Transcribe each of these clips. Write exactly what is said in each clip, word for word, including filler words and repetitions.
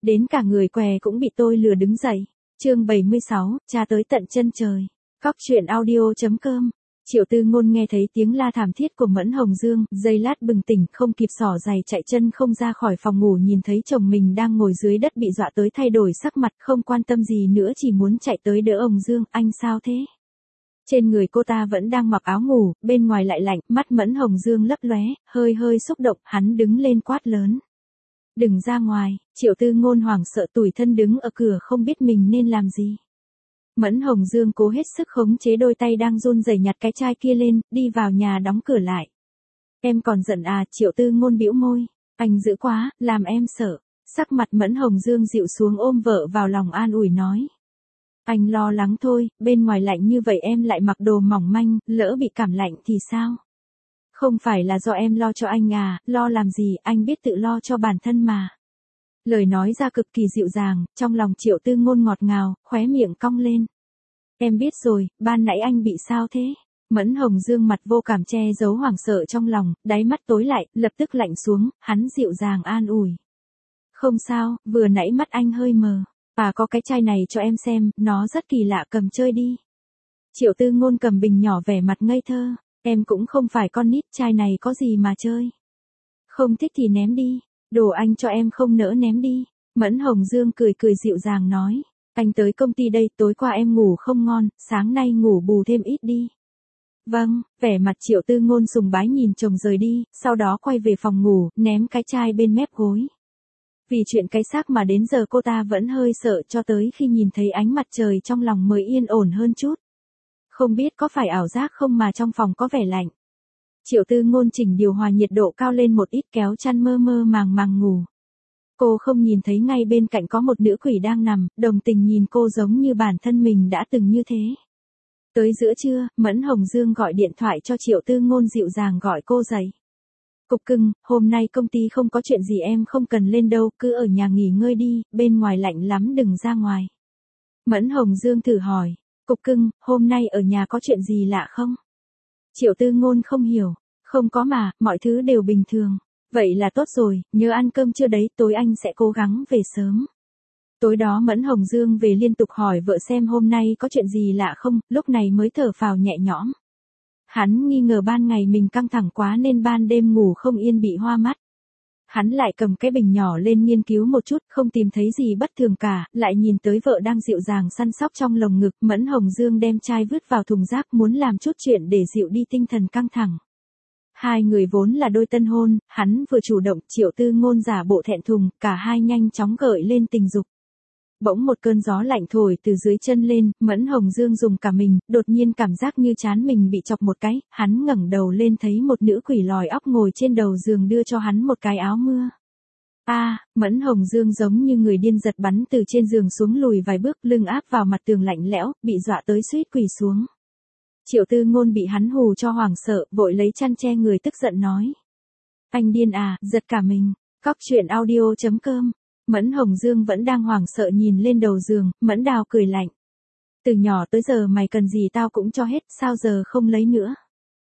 Đến cả người què cũng bị tôi lừa đứng dậy. Chương bảy mươi sáu, tra tới tận chân trời. Cóc truyện audio chấm com. Triệu Tư Ngôn nghe thấy tiếng la thảm thiết của Mẫn Hồng Dương, giây lát bừng tỉnh, không kịp xỏ giày chạy chân không ra khỏi phòng ngủ, nhìn thấy chồng mình đang ngồi dưới đất bị dọa tới thay đổi sắc mặt, không quan tâm gì nữa, chỉ muốn chạy tới đỡ ông Dương. Anh sao thế? Trên người cô ta vẫn đang mặc áo ngủ, bên ngoài lại lạnh, mắt Mẫn Hồng Dương lấp lóe, hơi hơi xúc động, hắn đứng lên quát lớn. Đừng ra ngoài. Triệu Tư Ngôn hoảng sợ tủi thân đứng ở cửa không biết mình nên làm gì. Mẫn Hồng Dương cố hết sức khống chế đôi tay đang run rẩy nhặt cái chai kia lên, đi vào nhà đóng cửa lại. Em còn giận à? Triệu Tư Ngôn bĩu môi. Anh dữ quá, làm em sợ. Sắc mặt Mẫn Hồng Dương dịu xuống ôm vợ vào lòng an ủi nói. Anh lo lắng thôi, bên ngoài lạnh như vậy em lại mặc đồ mỏng manh, lỡ bị cảm lạnh thì sao? Không phải là do em lo cho anh à, lo làm gì, anh biết tự lo cho bản thân mà. Lời nói ra cực kỳ dịu dàng, trong lòng Triệu Tư Ngôn ngọt ngào, khóe miệng cong lên. Em biết rồi, ban nãy anh bị sao thế? Mẫn Hồng Dương mặt vô cảm che giấu hoảng sợ trong lòng, đáy mắt tối lại, lập tức lạnh xuống, hắn dịu dàng an ủi. Không sao, vừa nãy mắt anh hơi mờ. À có cái chai này cho em xem, nó rất kỳ lạ, cầm chơi đi. Triệu Tư Ngôn cầm bình nhỏ vẻ mặt ngây thơ. Em cũng không phải con nít, chai này có gì mà chơi. Không thích thì ném đi. Đồ anh cho em không nỡ ném đi. Mẫn Hồng Dương cười cười dịu dàng nói. Anh tới công ty đây, tối qua em ngủ không ngon, sáng nay ngủ bù thêm ít đi. Vâng, vẻ mặt Triệu Tư Ngôn sùng bái nhìn chồng rời đi, sau đó quay về phòng ngủ, ném cái chai bên mép gối. Vì chuyện cái xác mà đến giờ cô ta vẫn hơi sợ, cho tới khi nhìn thấy ánh mặt trời trong lòng mới yên ổn hơn chút. Không biết có phải ảo giác không mà trong phòng có vẻ lạnh. Triệu Tư Ngôn chỉnh điều hòa nhiệt độ cao lên một ít, kéo chăn mơ mơ màng màng ngủ. Cô không nhìn thấy ngay bên cạnh có một nữ quỷ đang nằm, đồng tình nhìn cô giống như bản thân mình đã từng như thế. Tới giữa trưa, Mẫn Hồng Dương gọi điện thoại cho Triệu Tư Ngôn dịu dàng gọi cô dậy. Cục cưng, hôm nay công ty không có chuyện gì, em không cần lên đâu, cứ ở nhà nghỉ ngơi đi, bên ngoài lạnh lắm đừng ra ngoài. Mẫn Hồng Dương thử hỏi. Cục cưng, hôm nay ở nhà có chuyện gì lạ không? Triệu Tư Ngôn không hiểu. Không có mà, mọi thứ đều bình thường. Vậy là tốt rồi, nhớ ăn cơm chưa đấy, tối anh sẽ cố gắng về sớm. Tối đó Mẫn Hồng Dương về liên tục hỏi vợ xem hôm nay có chuyện gì lạ không, lúc này mới thở phào nhẹ nhõm. Hắn nghi ngờ ban ngày mình căng thẳng quá nên ban đêm ngủ không yên bị hoa mắt. Hắn lại cầm cái bình nhỏ lên nghiên cứu một chút, không tìm thấy gì bất thường cả, lại nhìn tới vợ đang dịu dàng săn sóc trong lồng ngực, Mẫn Hồng Dương đem chai vứt vào thùng rác, muốn làm chút chuyện để dịu đi tinh thần căng thẳng. Hai người vốn là đôi tân hôn, hắn vừa chủ động, Triệu Tư Ngôn giả bộ thẹn thùng, cả hai nhanh chóng gợi lên tình dục. Bỗng một cơn gió lạnh thổi từ dưới chân lên, Mẫn Hồng Dương dùng cả mình, đột nhiên cảm giác như trán mình bị chọc một cái, hắn ngẩng đầu lên thấy một nữ quỷ lòi óc ngồi trên đầu giường đưa cho hắn một cái áo mưa. A, à, Mẫn Hồng Dương giống như người điên giật bắn từ trên giường xuống, lùi vài bước, lưng áp vào mặt tường lạnh lẽo, bị dọa tới suýt quỳ xuống. Triệu Tư Ngôn bị hắn hù cho hoảng sợ, vội lấy chăn che người tức giận nói. Anh điên à, giật cả mình. Cóc truyện audio chấm com. Mẫn Hồng Dương vẫn đang hoảng sợ nhìn lên đầu giường, Mẫn Đào cười lạnh. Từ nhỏ tới giờ mày cần gì tao cũng cho hết, sao giờ không lấy nữa?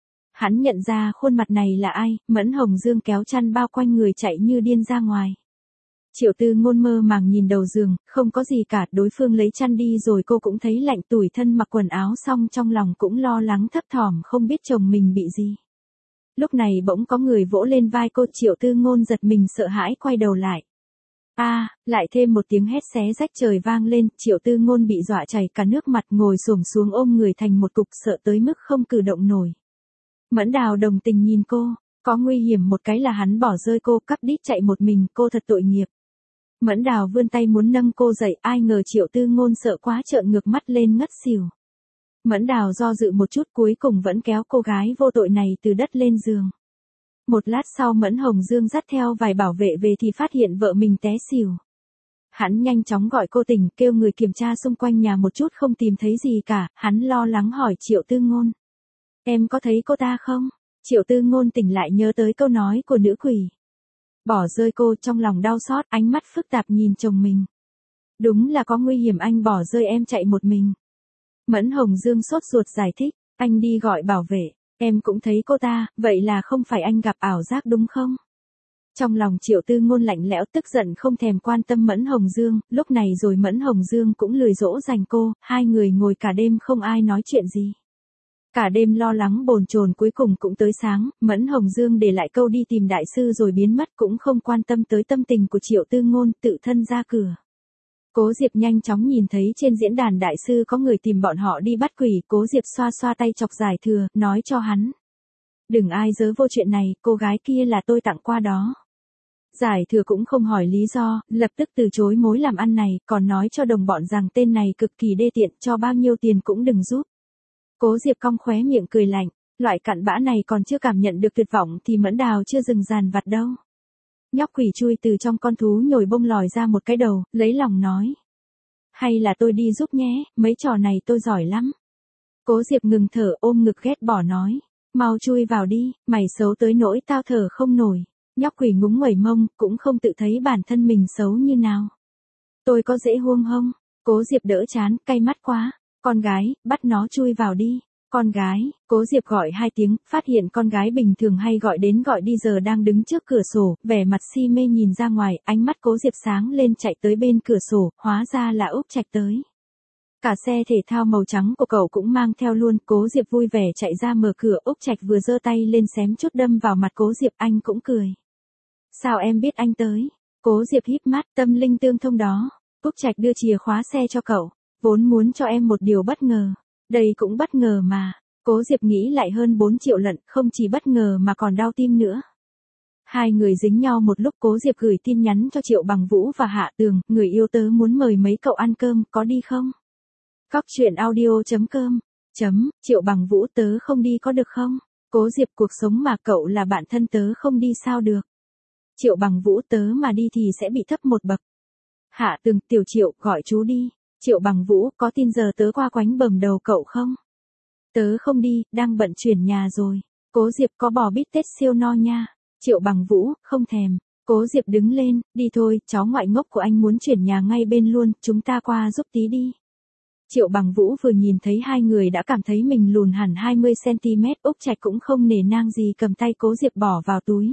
Hắn nhận ra khuôn mặt này là ai, Mẫn Hồng Dương kéo chăn bao quanh người chạy như điên ra ngoài. Triệu Tư Ngôn mơ màng nhìn đầu giường, không có gì cả, đối phương lấy chăn đi rồi cô cũng thấy lạnh tủi thân mặc quần áo xong trong lòng cũng lo lắng thấp thỏm không biết chồng mình bị gì. Lúc này bỗng có người vỗ lên vai cô, Triệu Tư Ngôn giật mình sợ hãi quay đầu lại. A, à, lại thêm một tiếng hét xé rách trời vang lên, Triệu Tư Ngôn bị dọa chảy cả nước mặt, ngồi xổm xuống ôm người thành một cục, sợ tới mức không cử động nổi. Mẫn Đào đồng tình nhìn cô, có nguy hiểm một cái là hắn bỏ rơi cô, cắp đít chạy một mình, cô thật tội nghiệp. Mẫn Đào vươn tay muốn nâng cô dậy, ai ngờ Triệu Tư Ngôn sợ quá trợn ngược mắt lên ngất xỉu. Mẫn Đào do dự một chút, cuối cùng vẫn kéo cô gái vô tội này từ đất lên giường. Một lát sau Mẫn Hồng Dương dắt theo vài bảo vệ về thì phát hiện vợ mình té xỉu. Hắn nhanh chóng gọi cô tỉnh, kêu người kiểm tra xung quanh nhà một chút, không tìm thấy gì cả, hắn lo lắng hỏi Triệu Tư Ngôn. Em có thấy cô ta không? Triệu Tư Ngôn tỉnh lại nhớ tới câu nói của nữ quỷ. Bỏ rơi cô, trong lòng đau xót, ánh mắt phức tạp nhìn chồng mình. Đúng là có nguy hiểm, anh bỏ rơi em chạy một mình. Mẫn Hồng Dương sốt ruột giải thích, anh đi gọi bảo vệ. Em cũng thấy cô ta, vậy là không phải anh gặp ảo giác đúng không? Trong lòng Triệu Tư Ngôn lạnh lẽo tức giận không thèm quan tâm Mẫn Hồng Dương, lúc này rồi Mẫn Hồng Dương cũng lười dỗ dành cô, hai người ngồi cả đêm không ai nói chuyện gì. Cả đêm lo lắng bồn chồn cuối cùng cũng tới sáng, Mẫn Hồng Dương để lại câu đi tìm đại sư rồi biến mất cũng không quan tâm tới tâm tình của Triệu Tư Ngôn, tự thân ra cửa. Cố Diệp nhanh chóng nhìn thấy trên diễn đàn đại sư có người tìm bọn họ đi bắt quỷ, Cố Diệp xoa xoa tay chọc Giải Thừa, nói cho hắn. Đừng ai dớ vô chuyện này, cô gái kia là tôi tặng qua đó. Giải Thừa cũng không hỏi lý do, lập tức từ chối mối làm ăn này, còn nói cho đồng bọn rằng tên này cực kỳ đê tiện, cho bao nhiêu tiền cũng đừng giúp. Cố Diệp cong khóe miệng cười lạnh, loại cặn bã này còn chưa cảm nhận được tuyệt vọng thì Mẫn Đào chưa dừng dàn vặt đâu. Nhóc quỷ chui từ trong con thú nhồi bông lòi ra một cái đầu, lấy lòng nói. Hay là tôi đi giúp nhé, mấy trò này tôi giỏi lắm. Cố Diệp ngừng thở ôm ngực ghét bỏ nói. Mau chui vào đi, mày xấu tới nỗi tao thở không nổi. Nhóc quỷ ngúng nguẩy mông, cũng không tự thấy bản thân mình xấu như nào. Tôi có dễ huông không? Cố Diệp đỡ chán, cay mắt quá. Con gái, bắt nó chui vào đi. Con gái, Cố Diệp gọi hai tiếng, phát hiện con gái bình thường hay gọi đến gọi đi giờ đang đứng trước cửa sổ, vẻ mặt si mê nhìn ra ngoài, ánh mắt Cố Diệp sáng lên chạy tới bên cửa sổ, hóa ra là Úc Trạch tới. Cả xe thể thao màu trắng của cậu cũng mang theo luôn, Cố Diệp vui vẻ chạy ra mở cửa, Úc Trạch vừa giơ tay lên xém chút đâm vào mặt Cố Diệp, anh cũng cười. Sao em biết anh tới? Cố Diệp híp mắt, tâm linh tương thông đó. Úc Trạch đưa chìa khóa xe cho cậu, vốn muốn cho em một điều bất ngờ. Đây cũng bất ngờ mà. Cố Diệp nghĩ lại hơn bốn triệu lận, không chỉ bất ngờ mà còn đau tim nữa. Hai người dính nhau một lúc, Cố Diệp gửi tin nhắn cho Triệu Bằng Vũ và Hạ Tường, người yêu tớ muốn mời mấy cậu ăn cơm, có đi không? Cóc truyện audio chấm com chấm, Triệu Bằng Vũ tớ không đi có được không? Cố Diệp cuộc sống mà cậu là bạn thân tớ không đi sao được? Triệu Bằng Vũ tớ mà đi thì sẽ bị thấp một bậc. Hạ Tường, Tiểu Triệu, gọi chú đi. Triệu Bằng Vũ, có tin giờ tớ qua quánh bầm đầu cậu không? Tớ không đi, đang bận chuyển nhà rồi. Cố Diệp có bò bít tết siêu no nha. Triệu Bằng Vũ, không thèm. Cố Diệp đứng lên, đi thôi, cháu ngoại ngốc của anh muốn chuyển nhà ngay bên luôn, chúng ta qua giúp tí đi. Triệu Bằng Vũ vừa nhìn thấy hai người đã cảm thấy mình lùn hẳn hai mươi xăng ti mét, Úc Trạch cũng không nể nang gì cầm tay Cố Diệp bỏ vào túi.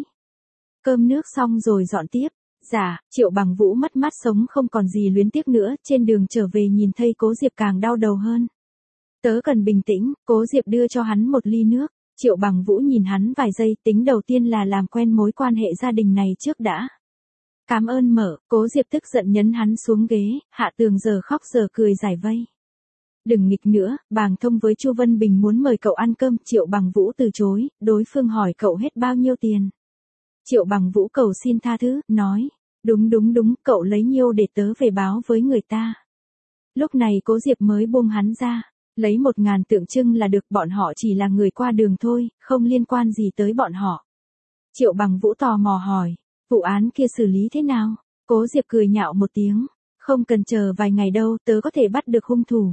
Cơm nước xong rồi dọn tiếp. Dạ, Triệu Bằng Vũ mất mát sống không còn gì luyến tiếc nữa, trên đường trở về nhìn thấy Cố Diệp càng đau đầu hơn. Tớ cần bình tĩnh, Cố Diệp đưa cho hắn một ly nước. Triệu Bằng Vũ nhìn hắn vài giây, tính đầu tiên là làm quen mối quan hệ gia đình này trước đã. Cảm ơn mở, Cố Diệp tức giận nhấn hắn xuống ghế, Hạ Tường giờ khóc giờ cười giải vây. Đừng nghịch nữa, Bàng Thông với Chu Vân Bình muốn mời cậu ăn cơm, Triệu Bằng Vũ từ chối, đối phương hỏi cậu hết bao nhiêu tiền. Triệu Bằng Vũ cầu xin tha thứ, nói, đúng đúng đúng, cậu lấy nhiêu để tớ về báo với người ta. Lúc này Cố Diệp mới buông hắn ra, lấy một ngàn tượng trưng là được, bọn họ chỉ là người qua đường thôi, không liên quan gì tới bọn họ. Triệu Bằng Vũ tò mò hỏi, vụ án kia xử lý thế nào? Cố Diệp cười nhạo một tiếng, không cần chờ vài ngày đâu, tớ có thể bắt được hung thủ.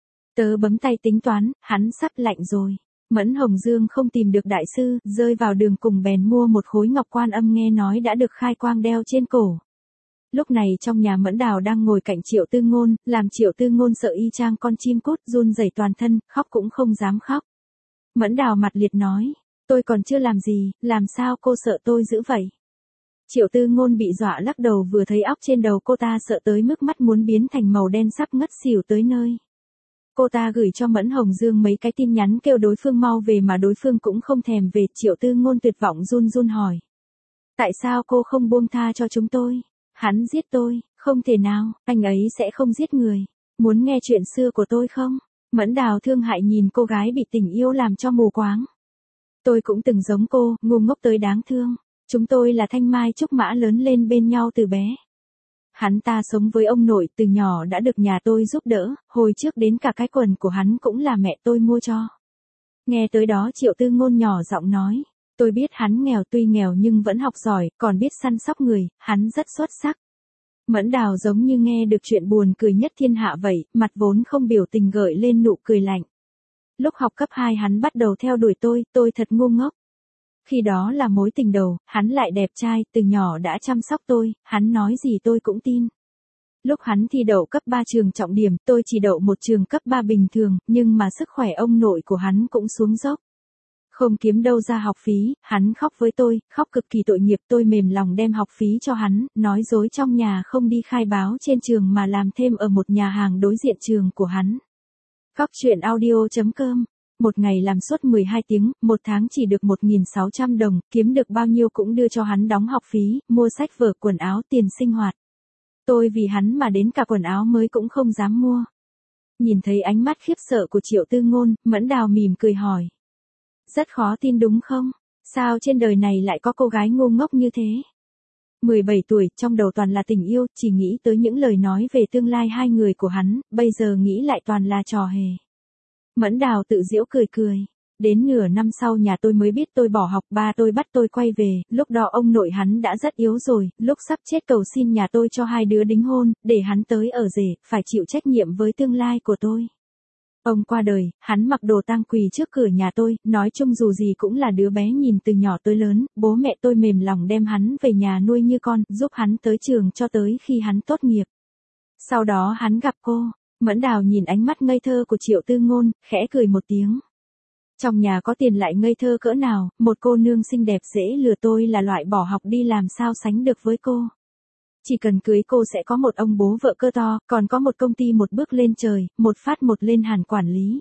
Tớ bấm tay tính toán, hắn sắp lạnh rồi. Mẫn Hồng Dương không tìm được đại sư, rơi vào đường cùng bèn mua một khối ngọc quan âm nghe nói đã được khai quang đeo trên cổ. Lúc này trong nhà Mẫn Đào đang ngồi cạnh Triệu Tư Ngôn, làm Triệu Tư Ngôn sợ y chang con chim cút, run rẩy toàn thân, khóc cũng không dám khóc. Mẫn Đào mặt liệt nói, tôi còn chưa làm gì, làm sao cô sợ tôi dữ vậy? Triệu Tư Ngôn bị dọa lắc đầu, vừa thấy óc trên đầu cô ta sợ tới mức mắt muốn biến thành màu đen sắp ngất xỉu tới nơi. Cô ta gửi cho Mẫn Hồng Dương mấy cái tin nhắn kêu đối phương mau về mà đối phương cũng không thèm về. Triệu Tư Ngôn tuyệt vọng run run hỏi. Tại sao cô không buông tha cho chúng tôi? Hắn giết tôi, không thể nào, anh ấy sẽ không giết người. Muốn nghe chuyện xưa của tôi không? Mẫn Đào thương hại nhìn cô gái bị tình yêu làm cho mù quáng. Tôi cũng từng giống cô, ngu ngốc tới đáng thương. Chúng tôi là thanh mai trúc mã lớn lên bên nhau từ bé. Hắn ta sống với ông nội từ nhỏ đã được nhà tôi giúp đỡ, hồi trước đến cả cái quần của hắn cũng là mẹ tôi mua cho. Nghe tới đó Triệu Tư Ngôn nhỏ giọng nói, tôi biết hắn nghèo, tuy nghèo nhưng vẫn học giỏi, còn biết săn sóc người, hắn rất xuất sắc. Mẫn Đào giống như nghe được chuyện buồn cười nhất thiên hạ vậy, mặt vốn không biểu tình gợi lên nụ cười lạnh. Lúc học cấp hai hắn bắt đầu theo đuổi tôi, tôi thật ngu ngốc. Khi đó là mối tình đầu, hắn lại đẹp trai, từ nhỏ đã chăm sóc tôi, hắn nói gì tôi cũng tin. Lúc hắn thi đậu cấp ba trường trọng điểm, tôi chỉ đậu một trường cấp ba bình thường, nhưng mà sức khỏe ông nội của hắn cũng xuống dốc. Không kiếm đâu ra học phí, hắn khóc với tôi, khóc cực kỳ tội nghiệp, tôi mềm lòng đem học phí cho hắn, nói dối trong nhà không đi khai báo trên trường mà làm thêm ở một nhà hàng đối diện trường của hắn. Cóc truyện audio chấm com. Một ngày làm suốt mười hai tiếng, một tháng chỉ được một nghìn sáu trăm đồng, kiếm được bao nhiêu cũng đưa cho hắn đóng học phí, mua sách vở quần áo tiền sinh hoạt. Tôi vì hắn mà đến cả quần áo mới cũng không dám mua. Nhìn thấy ánh mắt khiếp sợ của Triệu Tư Ngôn, Mẫn Đào mỉm cười hỏi. Rất khó tin đúng không? Sao trên đời này lại có cô gái ngu ngốc như thế? mười bảy tuổi, trong đầu toàn là tình yêu, chỉ nghĩ tới những lời nói về tương lai hai người của hắn, bây giờ nghĩ lại toàn là trò hề. Mẫn Đào tự giễu cười cười. Đến nửa năm sau nhà tôi mới biết tôi bỏ học, ba tôi bắt tôi quay về, lúc đó ông nội hắn đã rất yếu rồi, lúc sắp chết cầu xin nhà tôi cho hai đứa đính hôn, để hắn tới ở rể, phải chịu trách nhiệm với tương lai của tôi. Ông qua đời, hắn mặc đồ tang quỳ trước cửa nhà tôi, nói chung dù gì cũng là đứa bé nhìn từ nhỏ tới lớn, bố mẹ tôi mềm lòng đem hắn về nhà nuôi như con, giúp hắn tới trường cho tới khi hắn tốt nghiệp. Sau đó hắn gặp cô, Mẫn Đào nhìn ánh mắt ngây thơ của Triệu Tư Ngôn, khẽ cười một tiếng. Trong nhà có tiền lại ngây thơ cỡ nào, một cô nương xinh đẹp dễ lừa, tôi là loại bỏ học đi làm sao sánh được với cô. Chỉ cần cưới cô sẽ có một ông bố vợ cơ to, còn có một công ty một bước lên trời, một phát một lên hẳn quản lý.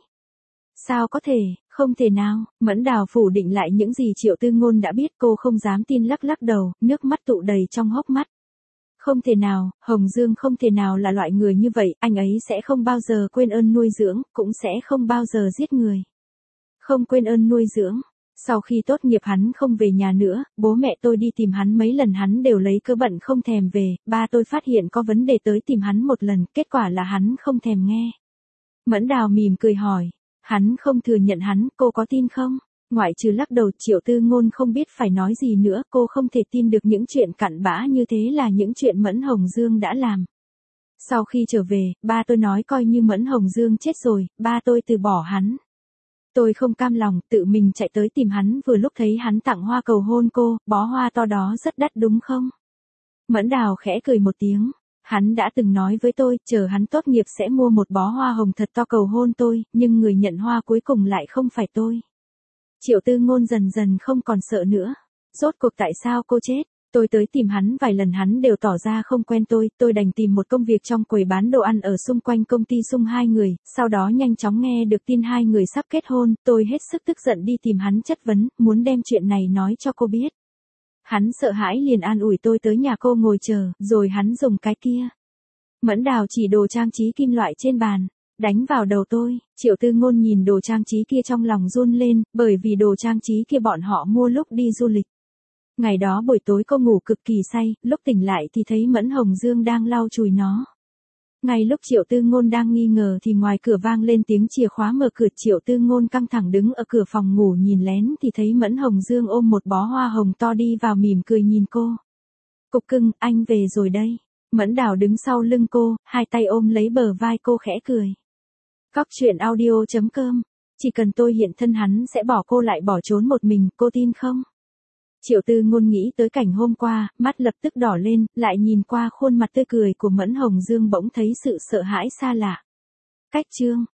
Sao có thể, không thể nào, Mẫn Đào phủ định lại những gì Triệu Tư Ngôn đã biết, cô không dám tin lắc lắc đầu, nước mắt tụ đầy trong hốc mắt. Không thể nào, Hồng Dương không thể nào là loại người như vậy, anh ấy sẽ không bao giờ quên ơn nuôi dưỡng, cũng sẽ không bao giờ giết người. Không quên ơn nuôi dưỡng. Sau khi tốt nghiệp hắn không về nhà nữa, bố mẹ tôi đi tìm hắn mấy lần hắn đều lấy cớ bận không thèm về, ba tôi phát hiện có vấn đề tới tìm hắn một lần, kết quả là hắn không thèm nghe. Mẫn Đào mỉm cười hỏi, hắn không thừa nhận hắn, cô có tin không? Ngoại trừ lắc đầu, Triệu Tư Ngôn không biết phải nói gì nữa, cô không thể tin được những chuyện cặn bã như thế là những chuyện Mẫn Hồng Dương đã làm. Sau khi trở về, ba tôi nói coi như Mẫn Hồng Dương chết rồi, ba tôi từ bỏ hắn. Tôi không cam lòng, tự mình chạy tới tìm hắn, vừa lúc thấy hắn tặng hoa cầu hôn cô, bó hoa to đó rất đắt đúng không? Mẫn Đào khẽ cười một tiếng, hắn đã từng nói với tôi, chờ hắn tốt nghiệp sẽ mua một bó hoa hồng thật to cầu hôn tôi, nhưng người nhận hoa cuối cùng lại không phải tôi. Triệu Tư Ngôn dần dần không còn sợ nữa. Rốt cuộc tại sao cô chết? Tôi tới tìm hắn vài lần hắn đều tỏ ra không quen tôi, tôi đành tìm một công việc trong quầy bán đồ ăn ở xung quanh công ty Sung hai người, sau đó nhanh chóng nghe được tin hai người sắp kết hôn, tôi hết sức tức giận đi tìm hắn chất vấn, muốn đem chuyện này nói cho cô biết. Hắn sợ hãi liền an ủi tôi tới nhà cô ngồi chờ, rồi hắn dùng cái kia. Mẫn Đào chỉ đồ trang trí kim loại trên bàn, đánh vào đầu tôi. Triệu Tư Ngôn nhìn đồ trang trí kia trong lòng run lên, bởi vì đồ trang trí kia bọn họ mua lúc đi du lịch. Ngày đó buổi tối cô ngủ cực kỳ say, lúc tỉnh lại thì thấy Mẫn Hồng Dương đang lau chùi nó. Ngay lúc Triệu Tư Ngôn đang nghi ngờ thì ngoài cửa vang lên tiếng chìa khóa mở cửa, Triệu Tư Ngôn căng thẳng đứng ở cửa phòng ngủ nhìn lén thì thấy Mẫn Hồng Dương ôm một bó hoa hồng to đi vào mỉm cười nhìn cô. Cục cưng, anh về rồi đây. Mẫn Đào đứng sau lưng cô, hai tay ôm lấy bờ vai cô khẽ cười. Cóc truyện audio chấm com. Chỉ cần tôi hiện thân hắn sẽ bỏ cô lại bỏ trốn một mình, cô tin không? Triệu Tư Ngôn nghĩ tới cảnh hôm qua, mắt lập tức đỏ lên, lại nhìn qua khuôn mặt tươi cười của Mẫn Hồng Dương bỗng thấy sự sợ hãi xa lạ. Cách chương